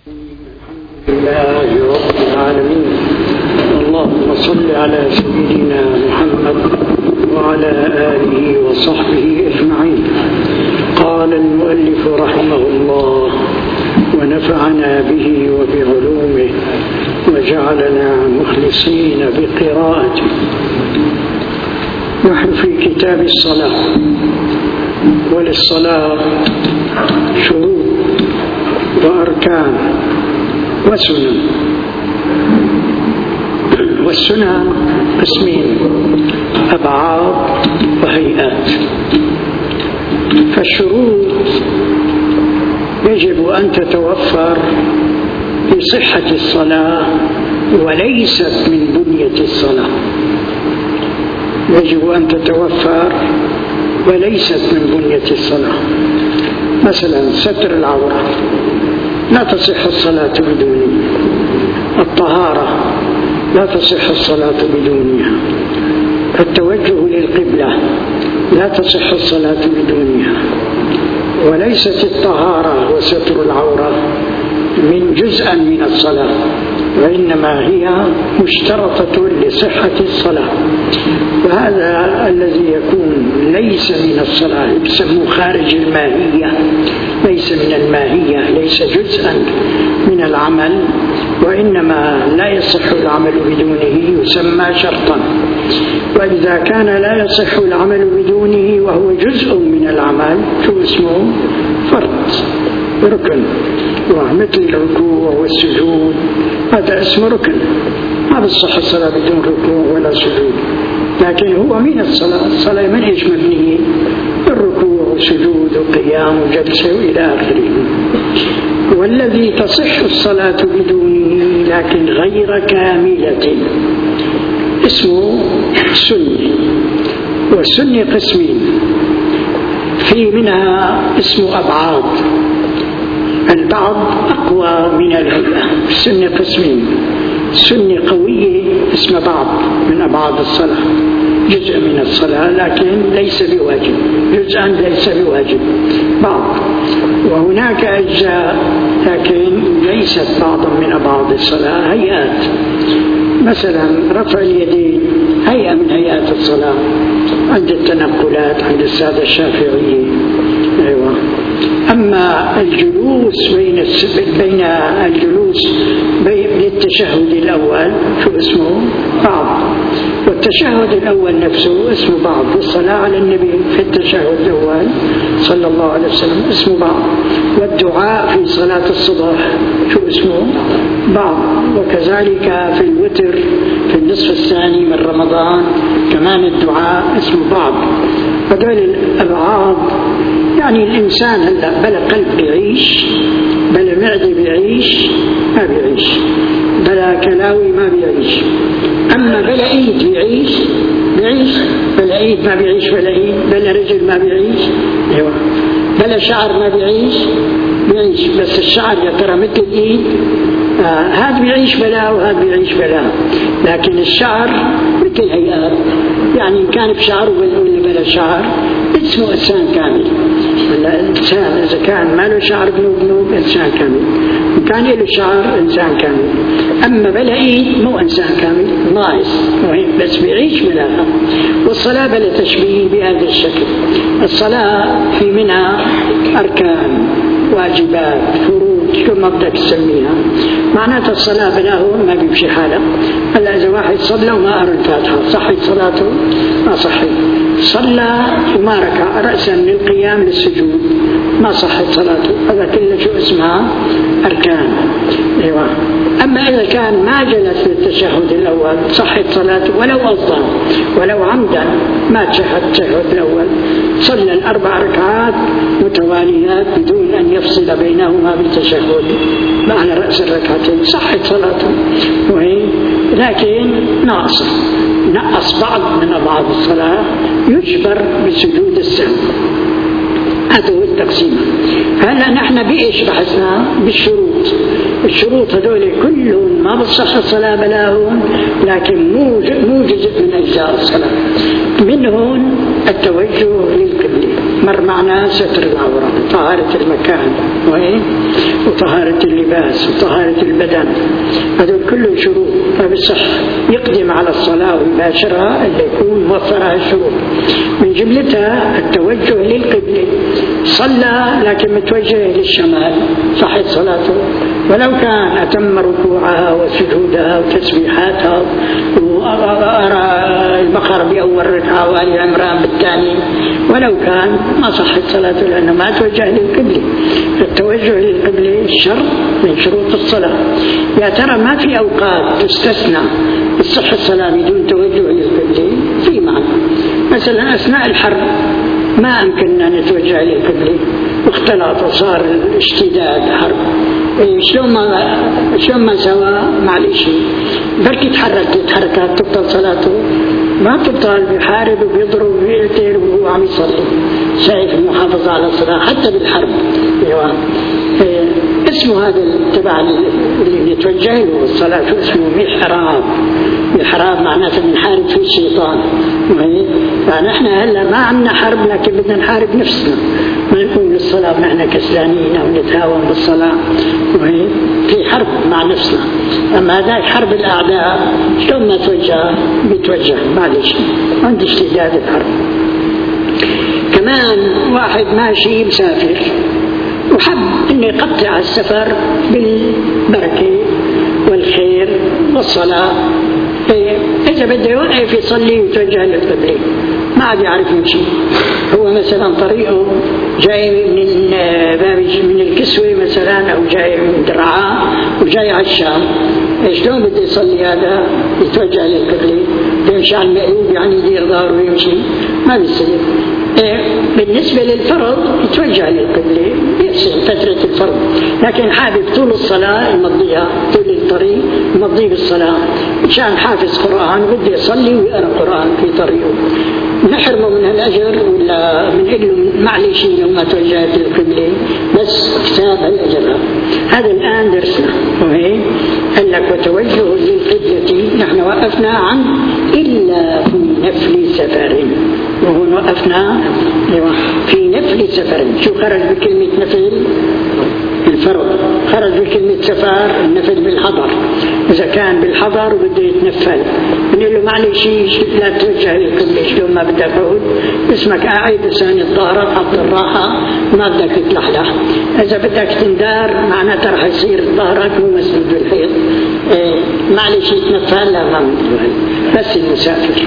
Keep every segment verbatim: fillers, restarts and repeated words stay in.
الحمد لله رب العالمين، اللهم صل على سيدنا محمد وعلى آله وصحبه أجمعين. قال المؤلف رحمه الله: ونفعنا به وبعلومه وجعلنا مخلصين بقراءته. نحن في كتاب الصلاة، وللصلاة شروط وأركان وسنن. والسنن قسمين: أبعاد وهيئات. فالشروط يجب أن تتوفر لصحة الصلاة وليست من بنية الصلاة. يجب أن تتوفر وليست من بنية الصلاة. مثلا ستر العورة لا تصح الصلاة بدونه. الطهارة لا تصح الصلاة بدونها. التوجه للقبلة لا تصح الصلاة بدونها. وليست الطهارة وستر العورة من جزءا من الصلاة، وإنما هي مشترطة لصحة الصلاة. وهذا الذي يكون ليس من الصلاة يسمى خارج الماهية، ليس من الماهية، ليس جزءا من العمل، وإنما لا يصح العمل بدونه، يسمى شرطا. وإذا كان لا يصح العمل بدونه وهو جزء من العمل شو اسمه؟ فرض، ركن. ومثل الركوع والسجود هذا اسمه ركن، ما بتصح الصلاة بدون ركوع ولا سجود، لكن هو من الصلاة. الصلاة من إيش مبنية؟ الركوع وسجود وقيام وجلسة وإلى آخره. والذي تصح الصلاة بدونه لكن غير كاملة اسمه سني. والسني قسمين: في منها اسمه أبعاد، البعض أقوى من الهيئة. السنة قسمين: سنة قوية اسمه بعض من أبعاد الصلاة، جزء من الصلاة لكن ليس بواجب، جزءا ليس بواجب، بعض. وهناك أجزاء لكن ليست بعضا من أبعاد الصلاة، هيئات. مثلا رفع اليدين هيئة من هيئات الصلاة عند التنقلات عند السادة الشافعية. أيوة. أما الجلوس بين بين الجلوس للتشهد الأول شو اسمه؟ بعض. والتشهد الأول نفسه اسمه بعض. والصلاة على النبي في التشهد الأول صلى الله عليه وسلم اسمه بعض. والدعاء في صلاة الصباح شو اسمه؟ بعض. وكذلك في الوتر في النصف الثاني من رمضان كمان الدعاء اسمه بعض. هذول الأبعاد. يعني الإنسان هلا بلا قلب بيعيش، بلا معدة بيعيش ما بيعيش، بلا كلاوي ما بيعيش. أما بلا إيد بيعيش بيعيش، بلا إيد ما بيعيش، بلا إيد، بلا رجل ما بيعيش. أيوة. بلا شعر ما بيعيش بيعيش، بس الشعر يا ترى مثل الإيد. آه هذا بيعيش بلا وهذا بيعيش بلا، لكن الشعر مثل هيئات. يعني إن كان بشعر ولا بلا شعر اسمه إنسان كامل. الإنسان إذا كان ما له شعر بنوب بنوب إنسان كامل، إن كان له شعر إنسان كامل. أما بلا إيد مو إنسان كامل، ناقص، بس بيعيش بلاها. والصلاة بلا تشبيه بهذا الشكل. الصلاة في منها أركان، واجبات، فروض، شو ما بدك تسميها. معناتها الصلاة بلاهون ما بيمشي حالك. هلا إذا واحد صلى وما قرأ الفاتحة صحت صلاته؟ ما صحت. صلى وما ركع رأسا للقيام للسجود ما صحت صلاته. هذا كله شو اسمها؟ أركان. أيوة. أما إذا كان ما جلس للتشهد الأول صحت صلاته ولو أفضل ولو عمدا ما تشهد التشهد الأول، صلى الأربع ركعات متواليات بدون أن يفصل بينهما بالتشهد معنى رأس الركعتين صحت صلاته، وهي لكن ناقص نقص بعض من أبعاد الصلاة يجبر بسجود السهو. هذا هو التقسيم. هلا نحن بإيش بحثنا؟ بالشروط. الشروط هذول كلهم ما بتصح الصلاة بلاهم، لكن مو مو جزء من أجزاء الصلاة. منهم التوجه للقبلة مر معنا ستر العورة، طهارة المكان وطهارة اللباس وطهارة البدن، هذول كله شروط. فبالصح يقدم على الصلاة ويباشرها اللي يكون موفرها الشروط. من جملتها التوجه للقبلة، صلى لكن متوجه للشمال صحت صلاته، ولو كان أتم ركوعها وسجودها وتسبيحاتها وأرى البقرة بأول ركعة وآل عمران بالثاني، ولو كان ما صحت صلاته لأنه ما توجه للقبلة. التوجه للقبلة شرط من شروط الصلاة. يا ترى ما في أوقات تستثنى الصحة الصلاة بدون توجه للقبلة؟ في معنى مثلا أثناء الحرب ما أمكننا نتوجه للقبلة واختلط وصار اشتداد حرب، شلون ما شلون ما سوى معلش بركي يتحرك تحركات تبطل صلاته؟ ما تبطل، بيحارب وبيضرب وبيقتل وهو عم يصلي، شايف المحافظة على الصلاة حتى بالحرب. ايوه اسمه هذا تبع اللي يتوجه له الصلاة اسمه محراب. محراب معناته بنحارب فيه الشيطان. فنحن هلا ما عندنا حرب لكن بدنا نحارب نفسنا، ما نكون للصلاة ونحن كسلانين أو نتهاون بالصلاة، وهي في حرب مع نفسنا. أما هذا حرب الأعداء شلون ما توجه بيتوجه معلش عند اشتداد الحرب. كمان واحد ماشي مسافر وحب أن يقطع السفر بالبركة والخير والصلاة، إذا بده يوقف يصلي ويتوجه للقبلة ما عاد يعرف يمشي. هو مثلا طريقه جاي من باب من الكسوة مثلا أو جاي من درعا وجاي على الشام، شلون بده يصلي هذا؟ يتوجه للقبلة، يمشي على المقلوب يعني يدير ظهره ويمشي؟ ما بيصير. بالنسبة للفرض يتوجه للقبلة يحسن فترة الفرض، لكن حابب طول الصلاة يمضيها، طول الطريق يمضيه بالصلاة، عشان حافظ قرآن بده يصلي ويقرأ قرآن في طريقه، نحرمه من هالأجر ولا من له معلش لو ما توجهت للقبلة بس كتاب الأجر. هذا الآن درسنا وهي قال لك وتوجه للقبلة. نحن وقفنا عن إلا في نفل سفر، وهون وقفنا في نفل سفر. شو خرج بكلمة نفل؟ الفرض. خرج بكلمة سفر النفل بالحضر، إذا كان بالحضر وبده يتنفل بنقول له معلش لا توجه للقبلة، شلون ما بدك أقول اسمك قاعد وساند ظهرك حط الراحة ما بدك تتلحلح. إذا بدك تندار معناته رح يصير ظهرك مو مسند بالحيط، إيه معلش يتنفل لا ما مدوهل. بس المسافر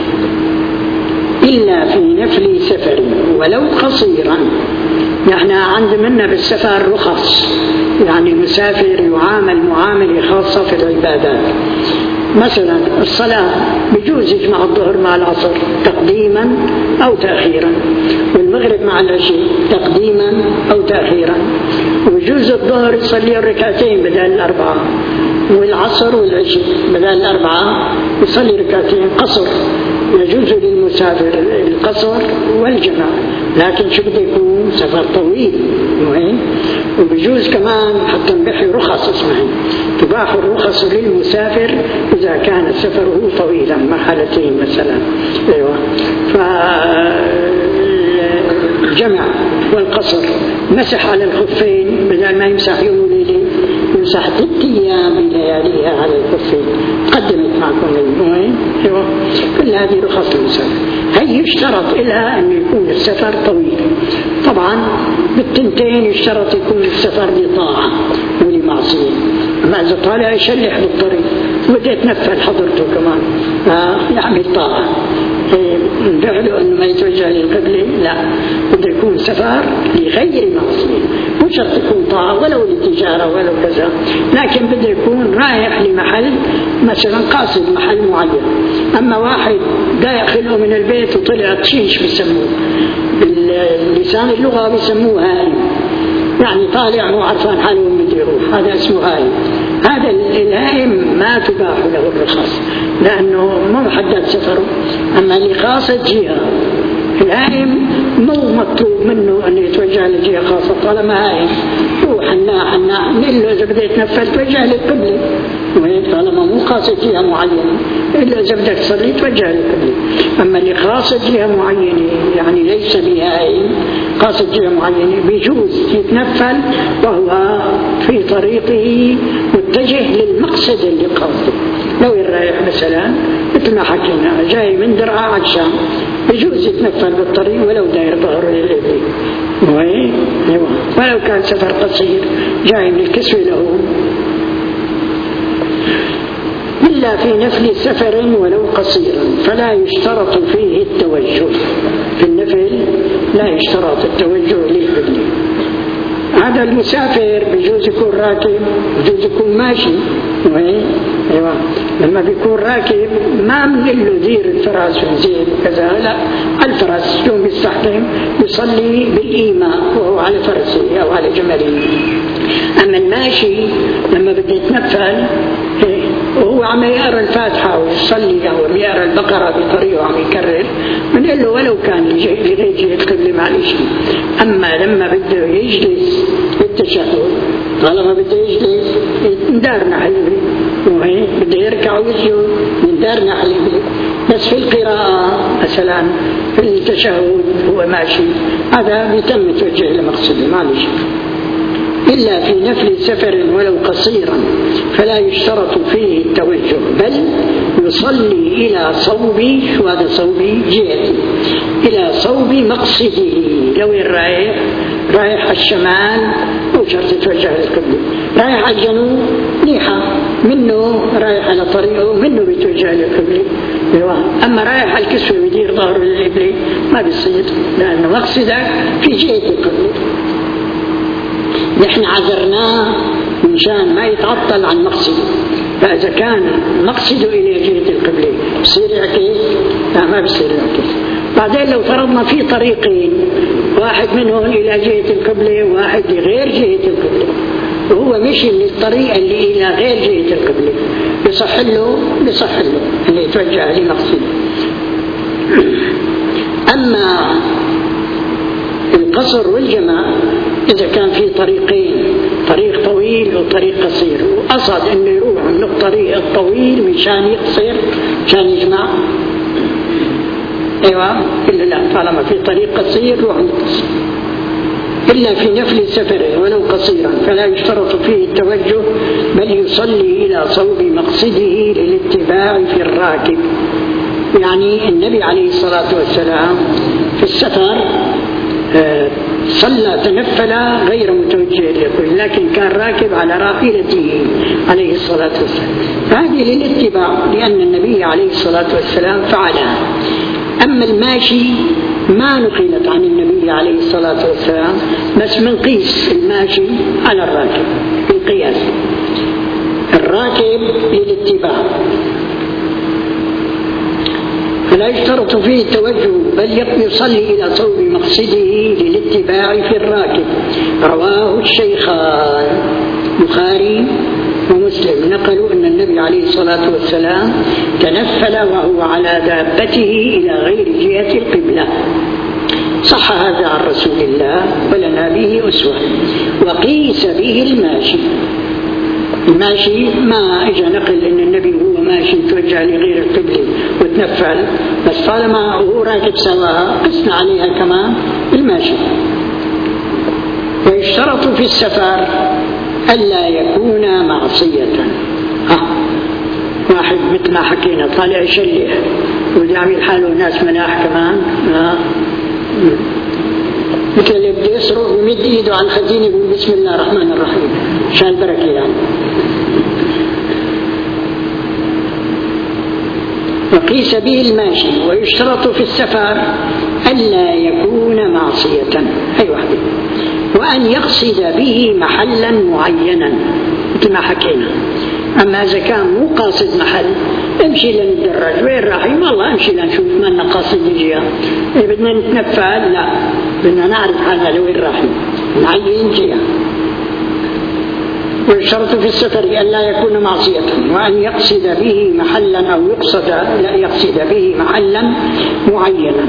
إلا في نفل سفر ولو قصيرا. نحن عند منا بالسفر رخص، يعني المسافر يعامل معاملة خاصة في العبادات. مثلا الصلاة بجوز يجمع الظهر مع العصر تقديما أو تأخيرا، والمغرب مع العشاء تقديما أو تأخيرا، ويجوز الظهر يصلي الركعتين بدل الأربعة، والعصر والعشاء بدل الأربعة يصلي ركعتين قصر. يجوز للمسافر القصر والجمع، لكن شو بده يكون سفر طويل مهم. وبيجوز كمان حتى نبحي رخص اسمها تباح الرخص للمسافر إذا كان سفره طويلا مرحلتين مثلا. أيوة. فالجمع والقصر مسح على الخفين بدل ما يمسح يوم وليلة يمسح ست أيام بلياليها على الخفين. قدمت معكم المهم. أيوة. كل هذه رخص للمسافر. هي يشترط إلها أن يكون السفر طويل. طبعا بالتنتين يشترط يكون السفر لطاعة ولمعصية. أما إذا طالع يشلح بالطريق وبدأ يتنفل حضرته كمان يعمل طاعة بيعلو أنه ما يتوجه للقبلة، لا بده يكون سفر لغير معصية، مو شرط يكون طاعة ولو للتجارة ولو كذا، لكن بده يكون رايح لمحل مثلا قاصد محل معين. أما واحد دا يخلقه من البيت وطلع تشيش بيسموه باللسان اللغة بيسموه هائم، يعني طالع مو عرفان حاله وين بده يروح، هذا اسمه هائم. هذا الهائم ما تباح له الرخص لأنه مو محدد سفره. أما اللي قاصد جهة الهائم مو مطلوب منه أن يتوجه لجهة خاصة، طالما هائم هو حنا حنا نقول له إذا بده يتنفل توجه للقبلة، طالما مو قاصد جهة معينة إلا إذا بدك تصلي توجه للقبلة. أما اللي قاصد جهة معينة يعني ليس بهائم قاصد جهة معينة بيجوز يتنفل وهو في طريقه متجه للمقصد اللي قاصده. لو الرايح مثلا مثل ما حكينا جاي من درعا عطشان يجوز يتنفل بالطريق ولو داير ظهره للإبل، ولو كان سفر قصير جاي من الكسوة له. إلا في نفل سفر ولو قصيرا فلا يشترط فيه التوجه. في النفل لا يشترط التوجه للقبلة. هذا المسافر بيجوز يكون راكب بيجوز يكون ماشي. أيوة. لما بيكون راكب ما بنقول له دير الفرس وزيد وكذا، لا، الفرس يوم بيستحكم يصلي بالإيماء وهو على فرسه أو على جمله. أما الماشي لما بده يتنفل وهو عم يقرأ الفاتحة ويصلي أو يقرأ البقرة بطريقه وعم يكرر بنقول له ولو كان لغير جهة القبلة معلش. أما لما بده يجلس بالتشهد طالما بده يجلس ندارنا حلبي، وهي بده يركع ويسجد ندارنا حلبي. بس في القراءة مثلا في التشهد هو ماشي هذا بيتم توجه لمقصده معلش. إلا في نفل سفر ولو قصيرا فلا يشترط فيه التوجه، بل يصلي إلى صوب، شو هذا صوب جهتي، إلى صوب مقصده. لو الرايح رايح الشمال مو شرط يتوجه للقبلة، رايح على الجنوب نيحة منه رايح على طريقه منه بيتوجه للقبلة. أما رايح على الكسوة ويدير ظهره للقبلة ما بيصير، لأنه مقصدك في جهة القبلة. نحن عذرناه منشان ما يتعطل عن مقصده، فإذا كان مقصده إلى جهة القبلة بصير يعكس؟ لا، ما بصير يعكس. بعدين لو فرضنا في طريقين، واحد منهم إلى جهة القبلة وواحد لغير جهة القبلة، وهو مشي للطريقة اللي إلى غير جهة القبلة، بصح له بصح له أن يتوجه لمقصده. أما القصر والجمع إذا كان في طريقين، طريق طويل وطريق قصير، وقصد أنه يروح من الطريق الطويل مشان يقصر مشان يجمع، أيوة، إلا لا، طالما في طريق قصير روح يقصر. إلا في نفل سفر ولو قصيرا فلا يشترط فيه التوجه، بل يصلي إلى صوب مقصده للاتباع في الراكب. يعني النبي عليه الصلاة والسلام في السفر صلى تنفل غير متوجه للقبلة، لكن كان راكب على راحلته عليه الصلاة والسلام، فهذه للاتباع لأن النبي عليه الصلاة والسلام فعلها. أما الماشي ما نقلت عن النبي عليه الصلاة والسلام، بس منقيس الماشي على الراكب بالقياس. الراكب للاتباع فلا يشترط فيه التوجه، بل يصلي إلى صوب مقصده للاتباع في الراكب. رواه الشيخان بخاري ومسلم نقلوا أن النبي عليه الصلاة والسلام تنفل وهو على دابته إلى غير جهة القبلة. صح هذا عن رسول الله ولنا به أسوة. وقيس به الماشي. الماشي ما اجى نقل ان النبي هو ماشي توجه لغير القبلة وتنفل، بس طالما هو راكب سواها قسنا عليها كمان الماشي. ويشترط في السفر ألا يكون معصية. ها واحد مثل ما حكينا طالع يشلح ويجي يعمل حاله ناس مناح كمان، ها مثل اللي بده يسرق ويمد ايده على الخزينة يقول بسم الله الرحمن الرحيم عشان بركة يعني. وقيس به الماشي. ويشترط في السفر ألا يكون معصية، أيوة، وأن يقصد به محلا معينا مثل ما حكينا. أما إذا كان مو قاصد محل امشي لندرج وين رايحين، والله امشي لنشوف ما قاصد الجهة، إيه بدنا نتنفل؟ لا، بدنا نعرف حالنا لوين رايحين نعين جهة. ويشترط في السفر أن لا يكون معصية، وأن يقصد به محلا أو يقصد لا يقصد به محلا معينا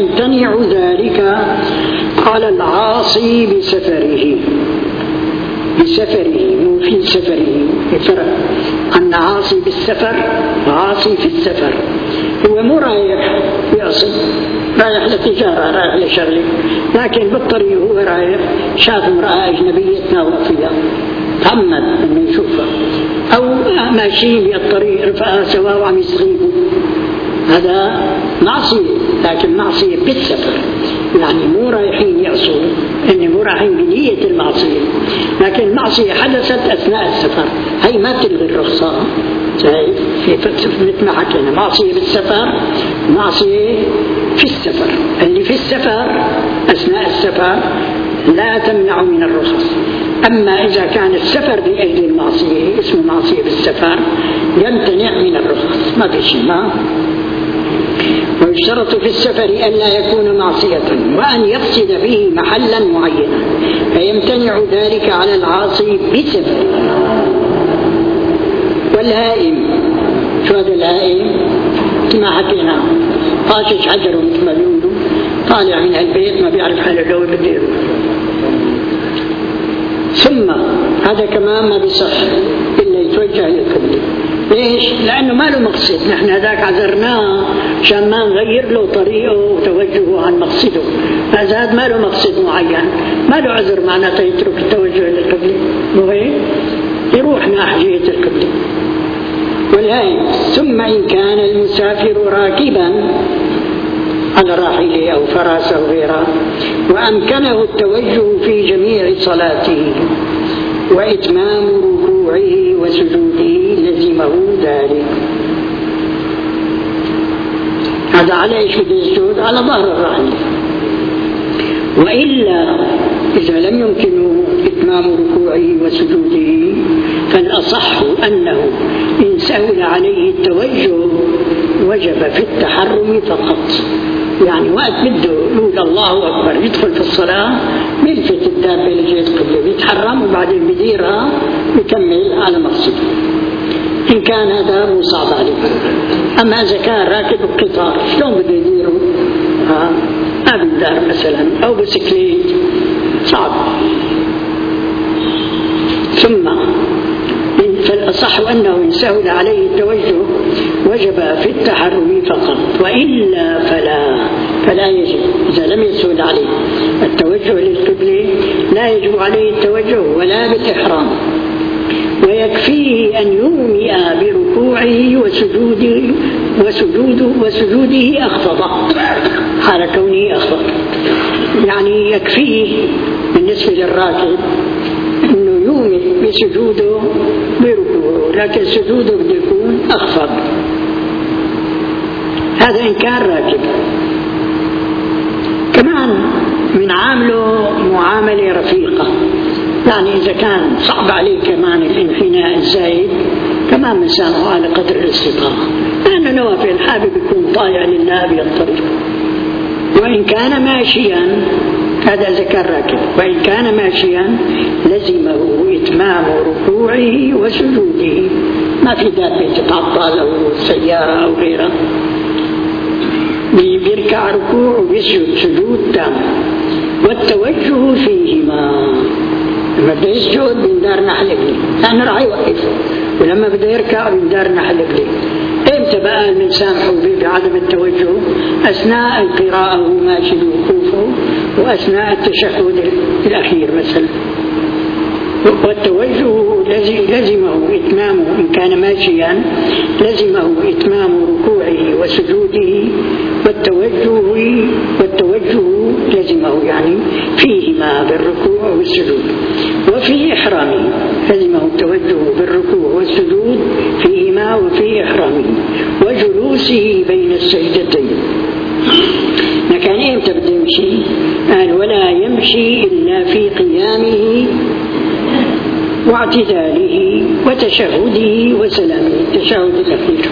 فيمتنع ذلك. قال العاصي بسفره بسفره مو في سفره، فرق أن عاصي بالسفر وعاصي في السفر. هو مو رايح يعصي، رايح لتجارة، رايح لشغله، لكن بالطريق هو رايح شاف امرأة أجنبية تناول فيها، تهمد أنه يشوفها، أو ماشيين بالطريق رفقها سوا وعم يستغيبوا، هذا معصية، لكن معصية بالسفر، يعني مو رايحين يعصوا، إن مو رايحين بنية المعصية، لكن المعصية حدثت أثناء السفر، هي ما تلغي الرخصة. في مثل ما حكينا معصية بالسفر، معصية في السفر. اللي في السفر أثناء السفر لا تمنع من الرخص. أما إذا كان السفر لأجل المعصية اسمه معصية بالسفر يمتنع من الرخص، ما في شيء. ما ويشترط في السفر ألا يكون معصية وأن يقصد به محلا معينا، فيمتنع ذلك على العاصي بسفر. والهائم، شو هذا الهائم؟ كما حكينا طاشش حجره مثل ما بيقولوا، طالع من البيت ما بيعرف حاله لو بده يروح. ثم هذا كمان ما بيصح إلا يتوجه للقبلة. ليش؟ لأنه ما له مقصد، نحن هذاك عذرناه عشان ما نغير له طريقه وتوجهه عن مقصده، هذا ما له مقصد معين، ما له عذر معناته يترك التوجه للقبلة، مو هيك؟ يروح ناحية القبلة. والهائم. ثم إن كان المسافر راكبا على راحله أو فرس أو غيره وأمكنه التوجه في جميع صلاته وإتمام ركوعه وسجوده لزمه ذلك. هذا على إيش بده يسجد؟ على ظهر الراحلة. وإلا إذا لم يمكنه إتمام ركوعه وسجوده فالأصح أنه إن سهل عليه التوجه وجب في التحرم فقط. يعني وقت بده يقول الله أكبر يدخل في الصلاة بيلفت الدابة لجهة القبلة بيتحرم وبعدين بديرها بيكمل على مقصده إن كان هذا مو صعب عليه. أما إذا كان راكب القطار شلون بده يديره؟ ها ما بالدار مثلا أو بسكليت صعب. ثم فالأصح أنه إن سهل عليه التوجه وجب في التحرم فقط، وإلا فلا فلا يجب. إذا لم يسهل عليه التوجه للقبلة لا يجب عليه التوجه ولا بالإحرام، ويكفيه أن يومئ بركوعه وسجوده وسجوده وسجوده أخفض حال كونه أخفض. يعني يكفيه بالنسبة للراكب أنه يومئ بسجوده بركوعه، لكن سجوده بده يكون أخفض. هذا إن كان راكب. كمان من عامله معاملة رفيقة، يعني إذا كان صعب عليه كمان الانحناء الزايد كمان مسامحه على قدر الاستطاعة، لأنه نوافل حابب يكون طائع لله بالطريق. وإن كان ماشيا، هذا إذا كان راكب، وإن كان ماشيا لزمه إتمام ركوعه وسجوده. ما في دابة تتعطل أو سيارة أو غيرها، بيركع ركوع ويسجد سجود تام، والتوجه فيهما. لما بده يسجد بندار نحل قبلي لأنه راح يوقف، ولما بده يركع بندار نحل قبلي. امتى بقى من سامحه بعدم التوجه؟ أثناء القراءة وهو ماشي بوقوفه، وأثناء التشهد الأخير مثلا. والتوجه لزمه إتمامه إن كان ماشيا، لزمه إتمام ركوعه وسجوده، والتوجه والتوجه لزمه يعني فيهما بالركوع والسجود. وفي إحرامه لزمه التوجه بالركوع والسجود فيهما وفي إحرامه، وجلوسه بين السجدتين. لكن إمتى بده يمشي؟ قال ولا يمشي إلا في قيامه واعتداله وتشهده وسلامه. التشهد الأخير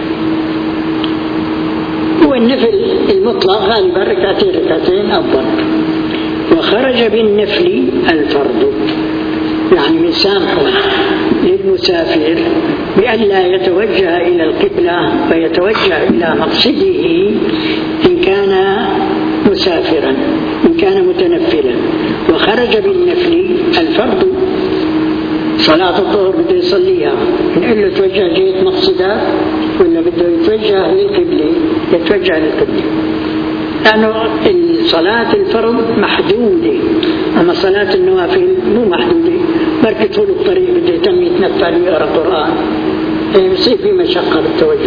هو النفل المطلق، غالبا ركعتين ركعتين أفضل. وخرج بالنفل الفرض، يعني من سامحه للمسافر بألا يتوجه إلى القبلة ويتوجه إلى مقصده إن كان مسافرا، إن كان متنفلا. وخرج بالنفل الفرض صلاة الظهر بده يصليها نقول له توجه جهة مقصدك ولا بده يتوجه للقبلة؟ يتوجه للقبلة، لأنه صلاة الفرض محدودة، أما صلاة النوافل مو محدودة. بركي طول الطريق بده يتم يتنفل ويقرأ قرآن، يصير في مشقة بالتوجه.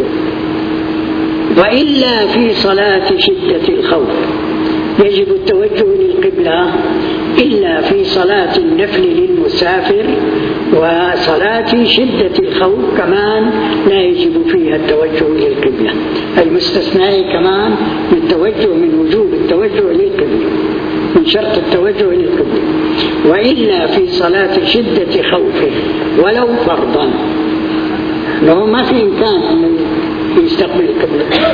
وإلا في صلاة شدة الخوف يجب التوجه للقبلة، إلا في صلاة النفل للمسافر وصلاة شدة الخوف كمان لا يجب فيها التوجه للقبلة، المستثناء كمان من التوجه من وجوب التوجه للقبلة، من شرط التوجه للقبلة. وإلا في صلاة شدة خوفه ولو فرضا، لو ما في إمكان أن يستقبل القبلة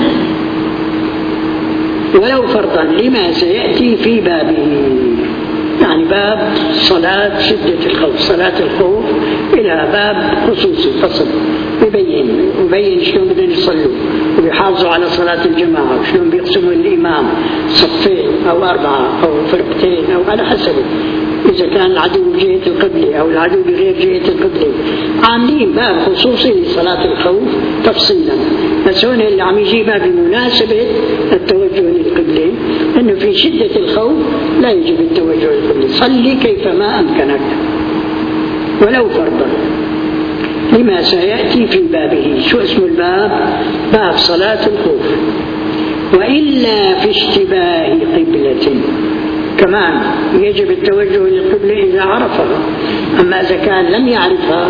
ولو فرضا لما سيأتي في بابه، يعني باب صلاة شدة الخوف، صلاة الخوف إلى باب خصوصي فصل يبين يبين شلون بدهم يصلوا ويحافظوا على صلاة الجماعة، وشلون بيقسموا الإمام صفين أو أربعة أو فرقتين أو على حسب، إذا كان العدو بجهة القبلة أو العدو بغير جهة القبلة، عاملين باب خصوصي لصلاة الخوف تفصيلا. بس هون اللي عم يجيبها بمناسبة التوجه للقبلة، أنه في شدة الخوف لا يجب التوجه للقبلة، صلي كيفما أمكنك ولو فرضا لما سيأتي في بابه. شو اسم الباب؟ باب صلاة الخوف. وإلا في اشتباه قبلة كمان يجب التوجه للقبلة إذا عرفها، أما إذا كان لم يعرفها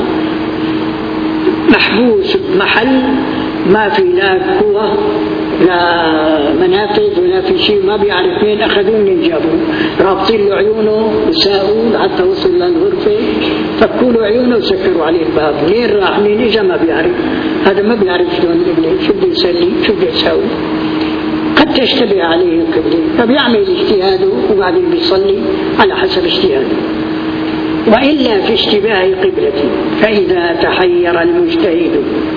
محبوس بمحل ما في لا قوة لا منافذ ولا في شيء، ما بيعرف مين أخذوه من جابوه، رابطين له عيونه وساقوه حتى وصل للغرفة، فكوا له عيونه وسكروا عليه الباب، لين راح مين إجا ما بيعرف، هذا ما بيعرف شلون شو بده يسلي شو بده يساوي، قد تشتبه عليه القبلة فبيعمل اجتهاده وبعدين بيصلي على حسب اجتهاده. وإلا في اشتباه قبلة فإذا تحير المجتهد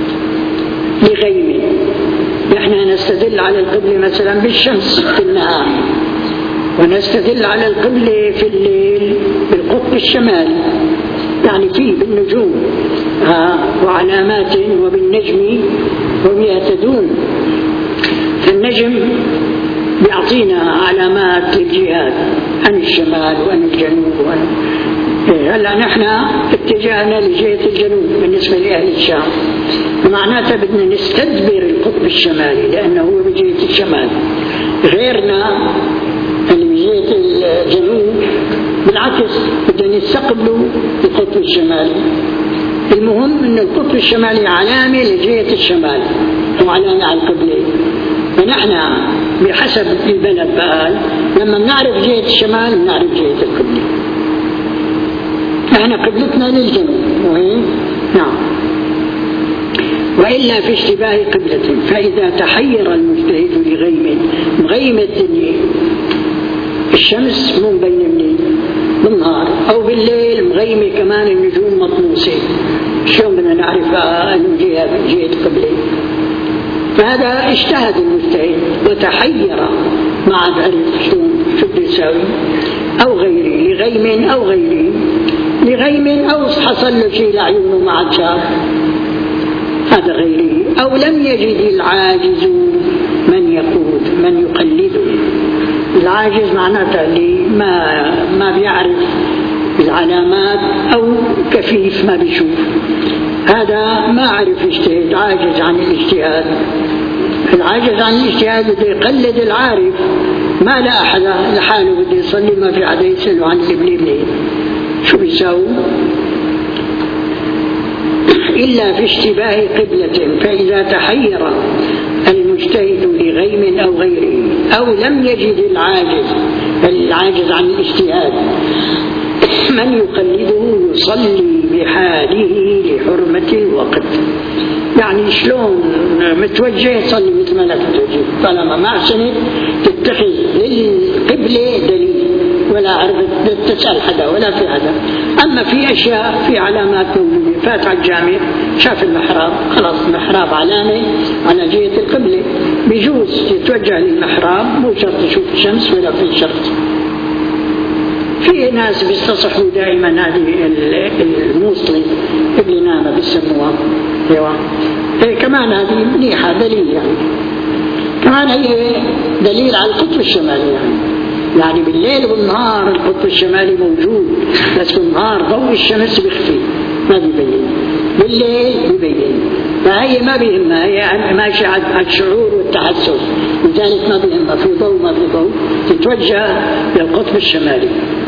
لغيم، نحن نستدل على القبلة مثلا بالشمس في النهار، ونستدل على القبلة في الليل بالقطب الشمالي، يعني فيه بالنجوم وعلامات وبالنجم هم يهتدون، فالنجم بيعطينا علامات للجهات عن الشمال وعن الجنوب وعن هلا نحن اتجاهنا لجهة الجنوب بالنسبة لأهل الشام، معناته بدنا نستدبر القطب الشمالي لأنه هو بجهة الشمال. غيرنا اللي بجهة الجنوب بالعكس بدنا نستقبلوا القطب الشمالي. المهم أن القطب الشمالي علامة لجهة الشمال وعلامة على القبلة، فنحن بحسب البلد بقال لما نعرف جهة الشمال بنعرف جهة القبلة، نحن قبلتنا للجنوب وهي نعم. وإلا في اشتباه قبلة فإذا تحير المجتهد لغيم، مغيم الدنيا الشمس مو مبينة منين بالنهار أو بالليل، مغيمة كمان النجوم مطموسة، شلون بدنا نعرفها أنه جهة جهة قبلة؟ فهذا اجتهد المجتهد وتحير ما عاد عرف شلون شو بده يساوي، أو غيره لغيم أو غيره لغيم أو حصل له شيء لعيونه ما عاد شاف، هذا غيره. أو لم يجد العاجز من يقود من يقلده، العاجز معناته اللي ما ما بيعرف العلامات أو كفيف ما بيشوف، هذا ما عرف يجتهد، عاجز عن الاجتهاد. العاجز عن الاجتهاد بده يقلد العارف، ما لا أحد لحاله بده يصلي ما في حدا يسأله عن القبلة منين، شو بيساوي؟ إلا في اشتباه قبلة فإذا تحير المجتهد لغيم أو غيره، أو لم يجد العاجز العاجز عن الاجتهاد من يقلده يصلي بحاله لحرمة الوقت، يعني شلون متوجه صلي مثل ما لا تتوجه، طالما ما عشان تتخذ للقبلة دليل ولا عرفت تسأل حدا ولا في حدا. أما في أشياء في علامات موجودة، فات على الجامع شاف المحراب خلاص المحراب علامة على جهة القبلة، بيجوز يتوجه للمحراب مو شرط يشوف الشمس ولا في شرط في ناس بيستصحوا دائما هذه الموصلة اللي نامة بيسموها ايوه هي كمان هذه منيحة دليل يعني كمان هي دليل على القطب الشمالي يعني يعني بالليل والنهار القطب الشمالي موجود بس بالنهار ضوء الشمس بيختفي ما بيبين بالليل بيبين فهي ما بيهمها هي ماشية على الشعور والتحسس لذلك ما بيهمها في ضوء ما في ضوء تتوجه للقطب الشمالي.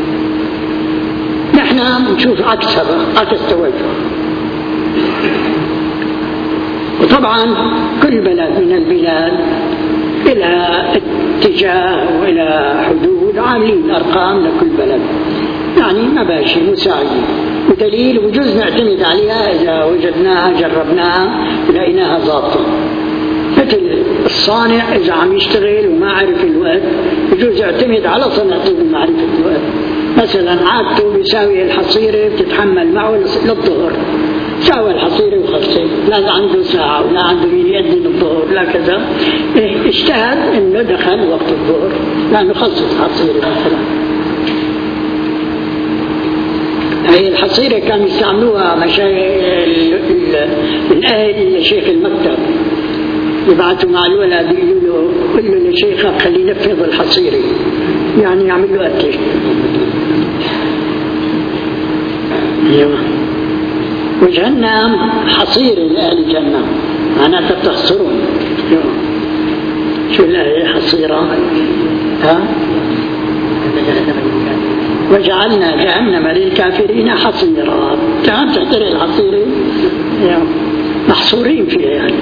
نحن نشوف عكس هذا عكس توجه. وطبعا كل بلد من البلاد إلى اتجاه وإلى حدود عاملين أرقام لكل بلد يعني مباشي مساعدين ودليل وجوز نعتمد عليها إذا وجدناها جربناها لقيناها ضابطة مثل الصانع إذا عم يشتغل وما عرف الوقت يجوز يعتمد على صنعته بمعرفة الوقت. مثلا عادته بيساوي الحصيرة بتتحمل معه للظهر ساوى الحصيرة وخلصت لا عنده ساعة ولا عنده مين يأذن الظهر لا كذا اجتهد انه دخل وقت الظهر لانه خلصت الحصيرة مثلا. هي الحصيرة كانوا يستعملوها مشايخ الأهل لشيخ المكتب يبعثوا مع الولد يقولوا له قل له لشيخك خليه ينفذ الحصيرة يعني يعمل له أكل. وجهنم حصيرة لأهل جهنم معناتها بتحصرون شو الآية حصيرة ها وجعلنا جهنم للكافرين حصيرا كان تحترق الحصيرة محصورين فيها يعني.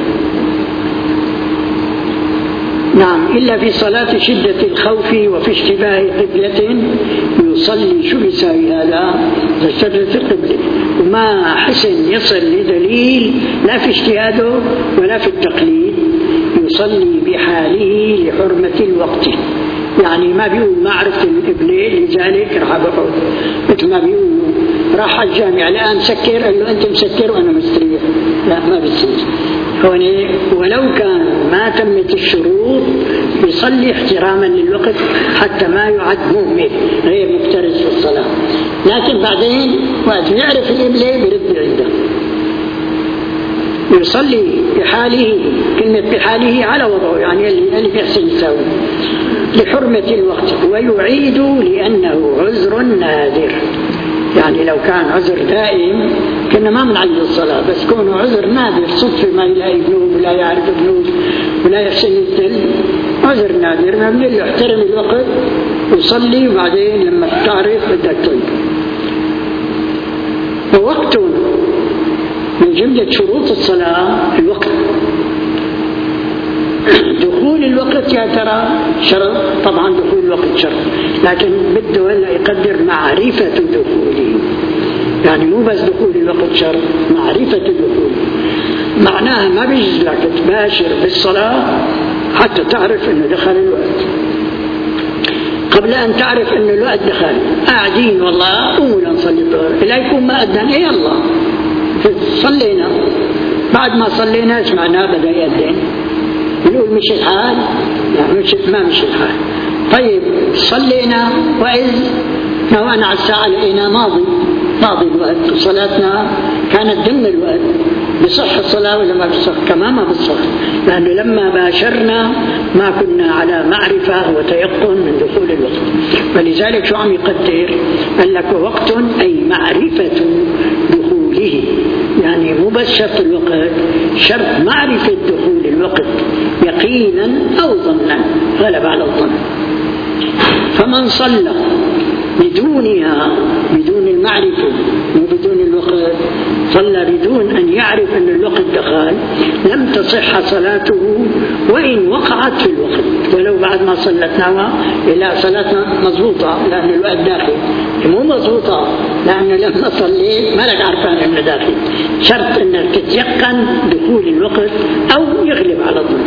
نعم إلا في صلاة شدة الخوف وفي اشتباه قبلة يصلي شو يساوي هذا لشدة القبلة وما حسن يصل لدليل لا في اجتهاده ولا في التقليد يصلي بحاله لحرمة الوقت يعني ما بيقول ما عرفت القبلة لذلك راح بقعد مثل ما بيقول راح الجامع الآن سكر قال له أنت مسكر وأنا مستريح لا ما بتصير هون ولو كان ما تمت الشروط يصلي احتراما للوقت حتى ما يعد مهمل غير مفترس في الصلاة لكن بعدين وقت يعرف القبلة بيرد عنده يصلي بحاله كلمة بحاله على وضعه يعني اللي بيحسن يساوي لحرمة الوقت ويعيد لأنه عذر نادر يعني لو كان عذر دائم كنا ما بنعيد الصلاة بس كونه عذر نادر صدفة ما يلاقي بنوب ولا يعرف بنوب ولا يحسن يستل عذر نادر ما بنقول له احترم الوقت وصلي وبعدين لما تعرف بدك تنتهي. ووقت من جملة شروط الصلاة الوقت دخول الوقت يا ترى شرط طبعا دخول الوقت شرط لكن بده هلا يقدر معرفة دخوله يعني مو بس دخول الوقت شرط معرفة دخوله معناها ما بيجوز لك تباشر بالصلاة حتى تعرف انه دخل الوقت قبل ان تعرف انه الوقت دخل قاعدين والله قوموا لنصلي الظهر لا يكون ما أذن ايه الله صلينا بعد ما صلينا ايش معناه بدا يأذن نقول مش الحال يعني مش ما مش الحال طيب صلينا وإذ نوانا على الساعة لقينا ماضي ماضي الوقت وصلاتنا كانت ضمن الوقت بصح الصلاة ولا ما بصح كمان ما بصح لأنه لما باشرنا ما كنا على معرفة وتيقن من دخول الوقت ولذلك شو عم يقدر قال لك وقت أي معرفة دخوله يعني مو بس شرط الوقت شرط معرفة دخول الوقت يقينا أو ظنا غلب على الظن. فمن صلى بدونها بدون المعرفة وبدون الوقت صلى بدون أن يعرف أن الوقت دخل لم تصح صلاته وإن وقعت في الوقت ولو بعد ما صلتنا إلى صلاتنا مضبوطة لأن الوقت داخل مو مضبوطة لأنه لما صليت ما لك عرفان أنه داخل شرط أنك تتيقن دخول الوقت أو يغلب على الظن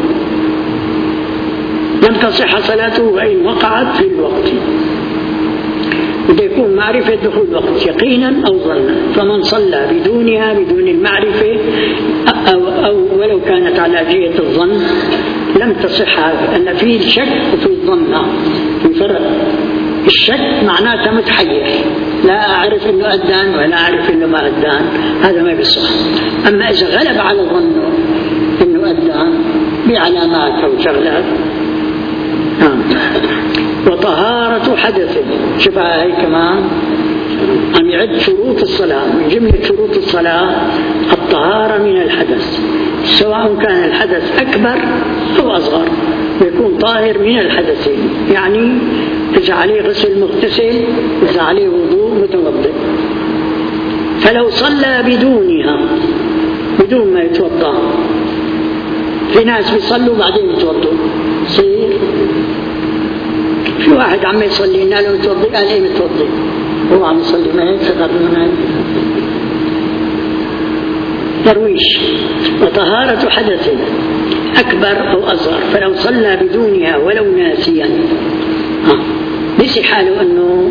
لم تصح صلاته وإن وقعت في الوقت بده يكون معرفة دخول الوقت يقينا أو ظنا. فمن صلى بدونها بدون المعرفة أو, أو ولو كانت على جهة الظن لم تصح أن فيه الشك وفي الظن في فرق الشك معناته متحير، لا أعرف إنه أدان ولا أعرف إنه ما أدان، هذا ما بيصح. أما إذا غلب على ظنه إنه أدان بعلامات أو شغلات. آه. وطهارة حدث، شبه هي كمان عم يعد شروط الصلاة. من جملة شروط الصلاة الطهارة من الحدث، سواء كان الحدث أكبر أو أصغر، ويكون طاهر من الحدثين. يعني إذا عليه غسل مغتسل، إذا عليه وضوء متوضئ. فلو صلى بدونها، بدون ما يتوضأ، في ناس بيصلوا بعدين يتوضوا، صير في واحد عم يصلي لنا له متوضي، قال ايه متوضي؟ هو عم يصلي ما هيك فقط من هيك ترويش. وطهارة حدث أكبر أو أصغر، فلو صلى بدونها ولو ناسيا، نسي حاله أنه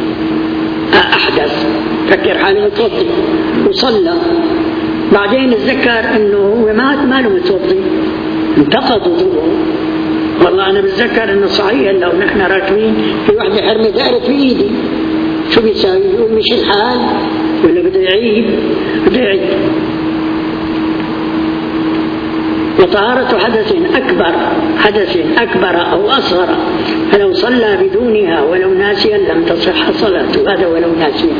أحدث، فكر حاله متوضي وصلى، بعدين اتذكر أنه هو مات ما له متوضي، انتقض وضوءه. والله أنا بتذكر أنه صحيح لو نحن راكبين في واحدة حرمة دائرة في إيدي، شو بيساوي؟ يقول مش الحال ولا بده يعيد؟ بده يعيد. وطهارة حدث أكبر، حدث أكبر أو أصغر، فلو صلى بدونها ولو ناسيا لم تصح صلاته، هذا ولو ناسيا.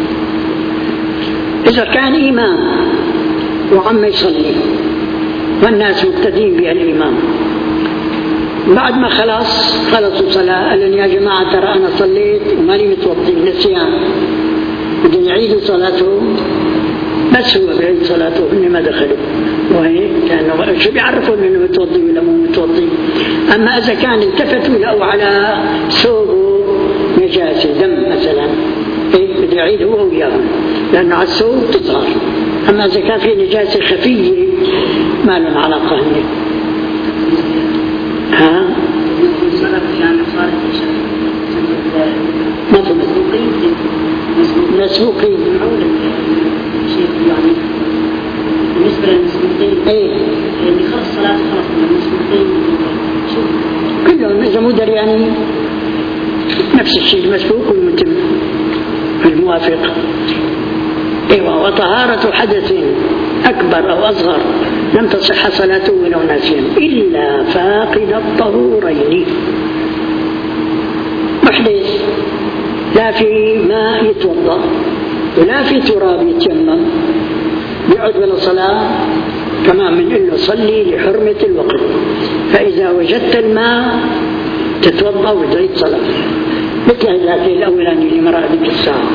إذا كان إمام وعم يصلي والناس مقتدين بالإمام، بعد ما خلاص خلصوا صلاة قال لهم يا جماعة ترى أنا صليت وماني متوضي، نسيان، بدهم يعيدوا صلاته، بس هو بيعيد صلاته إني ما دخلوا، وهيك لأنه شو بيعرفوا إنه متوضي ولا مو متوضي. أما إذا كان التفتوا لقوا على ثوبه نجاسة دم مثلا، إيه بده يعيد هو وياهم، لأنه على الثوب تطهر. أما إذا كان في نجاسة خفية ما لهم علاقة هني. ها؟ ما في مسبوقين يعني بالنسبة للمسبوقين ايه اللي خلص صلاة خلص المسبوقين كلهم إذا مو دريانين نفس الشيء، المسبوق والمتم الموافق. ايوه. وطهارة حدث أكبر أو أصغر لم تصح صلاته ولو ناسيا إلا فاقد الطهورين. محدث لا في ماء يتوضأ ولا في تراب يتيمم، يقعد بلا صلاة، كمان من إنه صلي لحرمة الوقت، فإذا وجدت الماء تتوضأ وتعيد صلاة، مثل ذاك الأولاني اللي مرأ بك الساعة.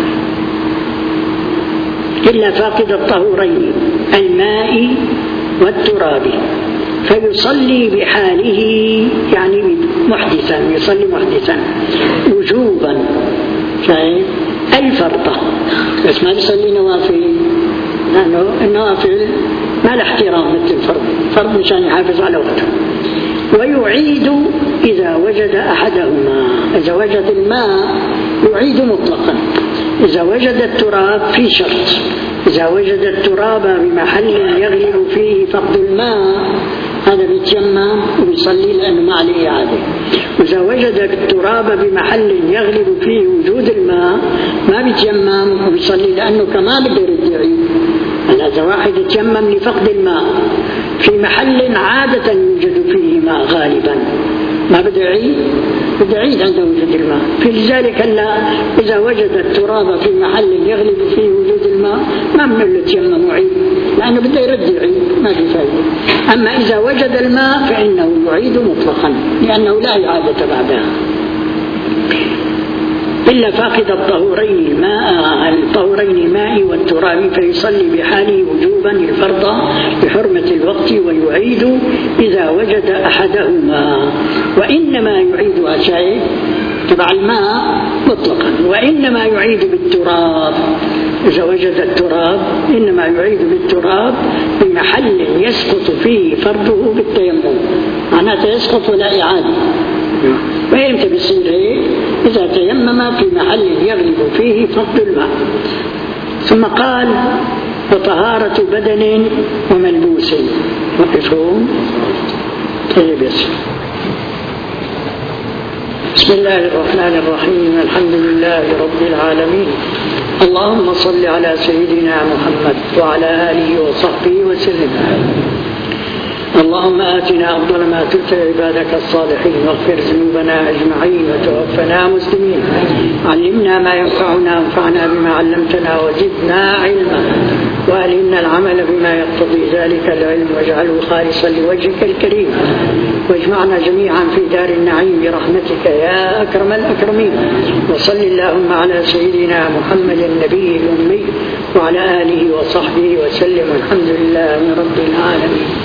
إلا فاقد الطهورين الماء والتراب، فيصلي بحاله، يعني محدثا، يصلي محدثا وجوبا، شايف؟ أي فرضة، بس ما يصلي نوافل، لأنه النوافل ما له احترام مثل الفرض، فرض مشان يحافظ على وقته. ويعيد إذا وجد أحدهما، إذا وجد الماء يعيد مطلقا. إذا وجد التراب في شرط، إذا وجد التراب بمحل يغلب فيه فقد الماء هذا بيتيمم ويصلي لأنه ما عليه إعادة. وإذا وجد التراب بمحل يغلب فيه وجود الماء ما بيتيمم ويصلي لأنه كمان بده يرد يعيد. إذا واحد يتيمم لفقد الماء في محل عادة يوجد فيه ماء غالبا ما بده يعيد، بده يعيد عند وجود الماء. في ذلك لا، إذا وجد التراب في محل يغلب فيه وجود الماء ما من له يتيمم ويعيد، لأنه بده يرد يعيد ما في فائدة. أما إذا وجد الماء فإنه يعيد مطلقا لأنه لا إعادة بعدها. إلا فاقد الطهورين الماء، الطهورين الماء والتراب، فيصلي بحاله وجوبا الفرض بحرمة الوقت، ويعيد إذا وجد أحدهما. وإنما يعيد أشياء تبع الماء مطلقا، وإنما يعيد بالتراب. إذا وجد التراب إنما يعيد بالتراب بمحل يسقط فيه فرضه بالتيمم، معناته يسقط ولا إعادة. وإمتى بيصير هيك؟ إذا تيمم في محل يغلب فيه فقد الماء. ثم قال وطهارة بدن وملبوس. وقفهم طيب يسر. بسم الله الرحمن الرحيم. الحمد لله رب العالمين. اللهم صل على سيدنا محمد وعلى آله وصحبه وسلم. اللهم آتنا أفضل ما تؤتي عبادك الصالحين واغفر ذنوبنا أجمعين وتوفنا مسلمين. علمنا ما ينفعنا وانفعنا بما علمتنا وزدنا علما وألهمنا العمل بما يقتضي ذلك العلم واجعله خالصا لوجهك الكريم واجمعنا جميعا في دار النعيم برحمتك يا أكرم الأكرمين. وصل اللهم على سيدنا محمد النبي الأمي وعلى آله وصحبه وسلم. الحمد لله رب العالمين.